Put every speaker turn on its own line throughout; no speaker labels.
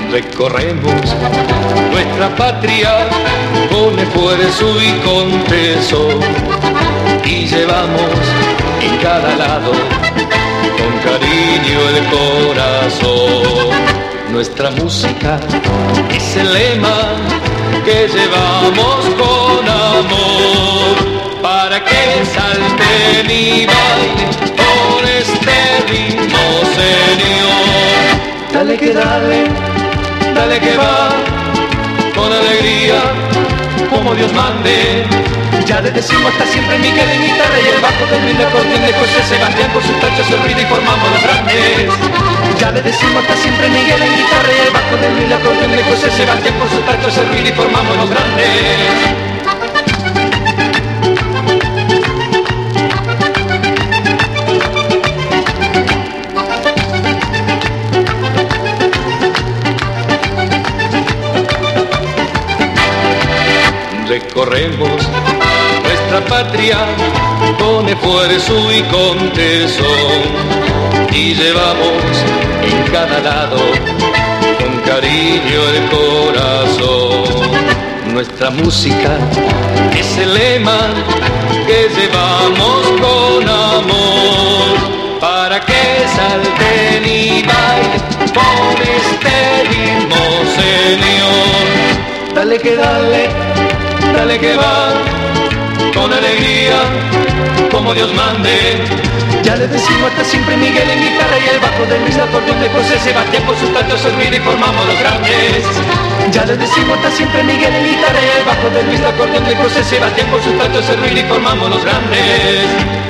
Recorremos nuestra patria con esfuerzo y con tesón, y llevamos en cada lado con cariño el corazón. Nuestra música es el lema que llevamos con amor, para que salten y bailen con este ritmo, señor. Dale que dale, dale que va, con alegría, como Dios mande. Ya le decimos hasta siempre Miguel en guitarra y el bajo del humilde acordeón de José Sebastián, con sus tachos el ruido y formamos los grandes. Ya le decimos hasta siempre Miguel en guitarra y el bajo del humilde acordeón de José Sebastián, con sus tachos el ruido y formamos los grandes. Recorremos nuestra patria con esfuerzo y con tesón, y llevamos en cada lado con cariño el corazón. Nuestra música es el lema que llevamos con amor, para que salten y bailen con este ritmo, señor. Dale que dale, dale que va, con alegría, como Dios mande. Ya le decimos hasta siempre Miguel en guitarra y el bajo del mismo acordeón de José Sebastián, con sus tachos el ruido y formamos los grandes. Ya le decimos hasta siempre Miguel en guitarra y el bajo del mismo acordeón de José Sebastián, con sus tachos el ruido y formamos los grandes.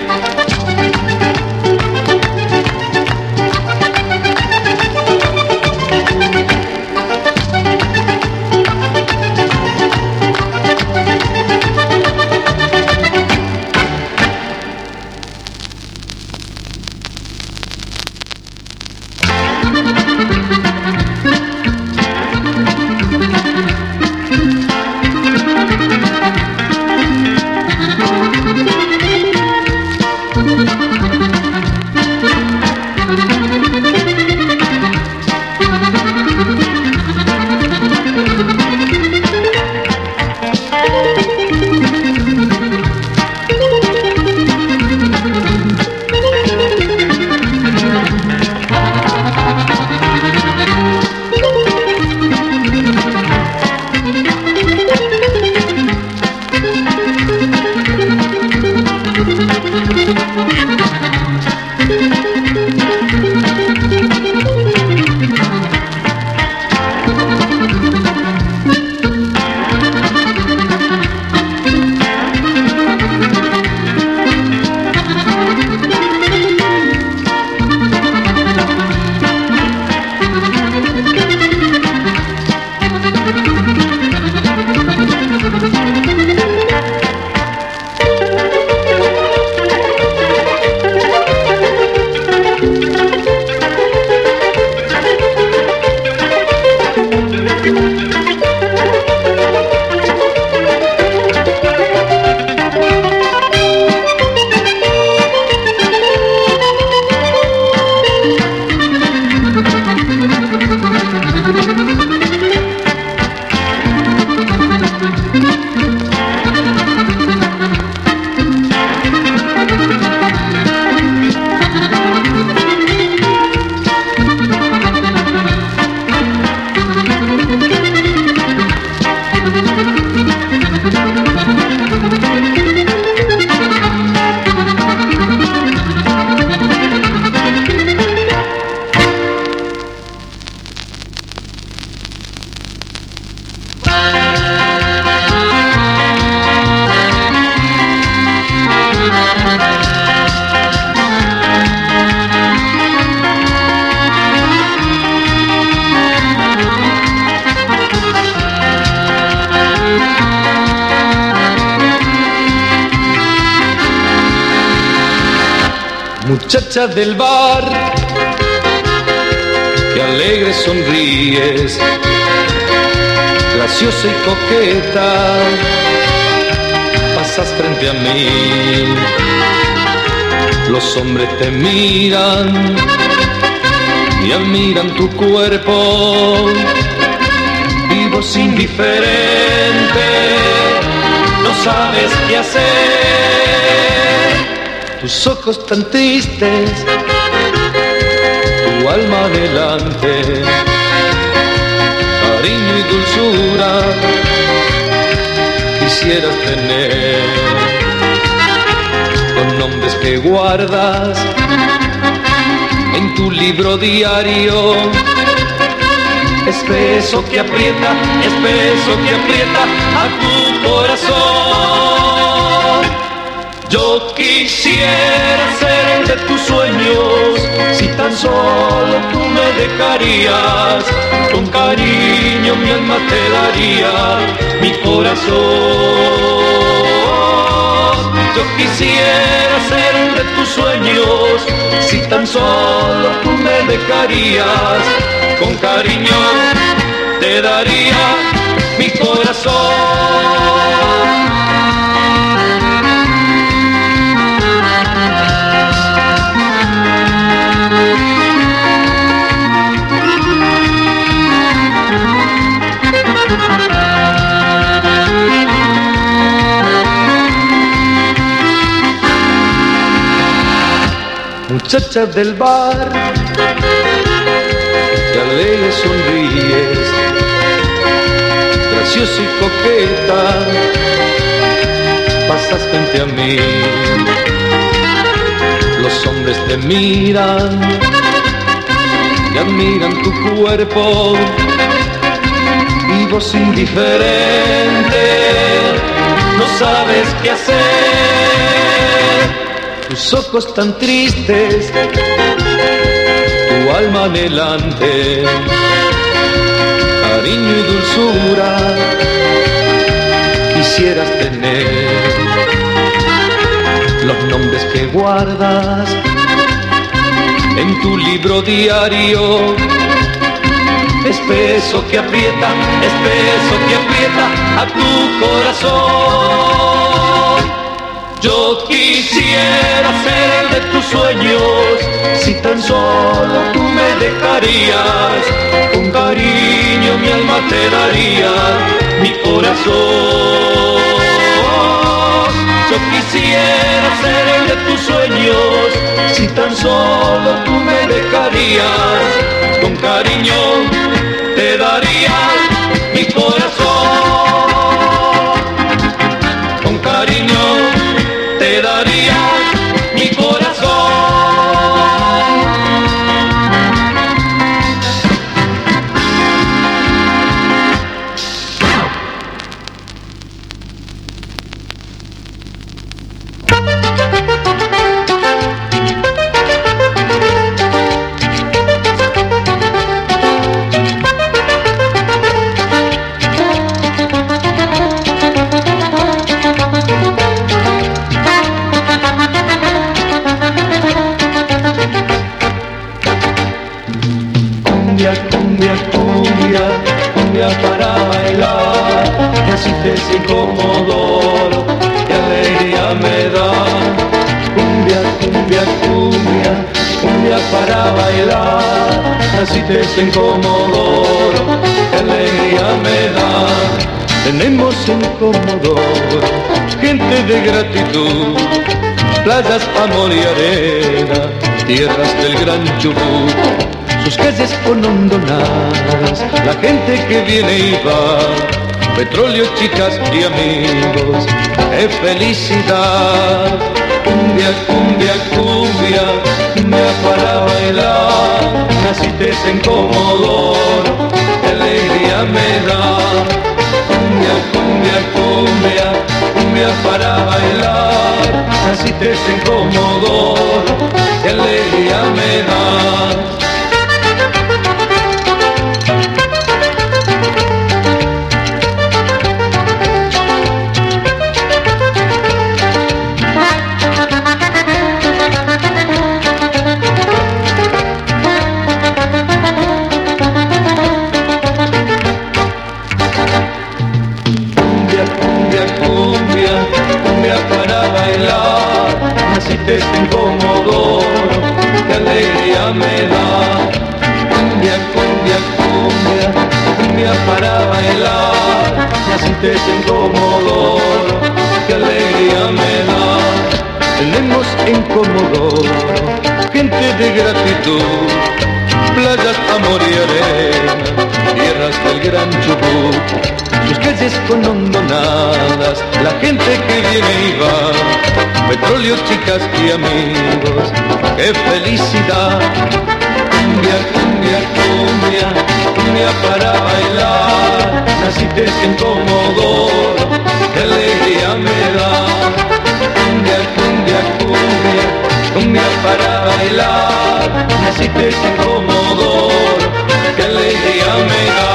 Muchacha del bar, que alegre sonríes, graciosa y coqueta, pasas frente a mí. Los hombres te miran y admiran tu cuerpo. Vivos indiferente, no sabes qué hacer. Tus ojos tan tristes, tu alma delante, cariño y dulzura quisieras tener. Con nombres que guardas en tu libro diario, es beso que aprieta a tu corazón. Yo quisiera ser de tus sueños, si tan solo tú me dejarías. Con cariño mi alma te daría, mi corazón. Yo quisiera ser de tus sueños, si tan solo tú me dejarías. Con cariño te daría mi corazón. Muchacha del bar, que alegre sonríes, graciosa y coqueta, pasas frente a mí. Los hombres te miran y admiran tu cuerpo, y vos indiferente, no sabes qué hacer. Tus ojos tan tristes, tu alma anhelante, cariño y dulzura quisieras tener. Los nombres que guardas en tu libro diario, es beso que aprieta a tu corazón. Yo quisiera ser de tus sueños, si tan solo tú me dejarías. Con cariño mi alma te daría, mi corazón. Yo quisiera ser de tus sueños, si tan solo tú me dejarías. Con cariño te daría mi corazón. Con cariño te daría mi corazón. Cumbia para bailar, naciste sin Comodoro, qué alegría me da. Cumbia para bailar, naciste sin Comodoro, qué alegría me da. Tenemos en Comodoro gente de gratitud, playas, amor y arena, tierras del gran Chubut. Sus calles con hondonadas, la gente que viene y va, petróleo, chicas y amigos, es felicidad. Cumbia para bailar, naciste en Comodoro, qué alegría me da. Cumbia para bailar, naciste en Comodoro, qué alegría me da. Cumbia para bailar, naciste en Comodoro, qué alegría me da. cumbia para bailar, naciste en Comodoro, qué alegría me da. Tenemos en Comodoro gente de gratitud, playas, amor y arena, tierras del gran Chubut, sus calles con hondonadas, la gente que viene y va, petróleo, chicas y amigos, qué felicidad. Cumbia, cumbia, cumbia, cumbia para bailar, naciste en Comodoro, qué alegría me da. Cumbia, cumbia, cumbia, cumbia para bailar, naciste en Comodoro, qué alegría me da.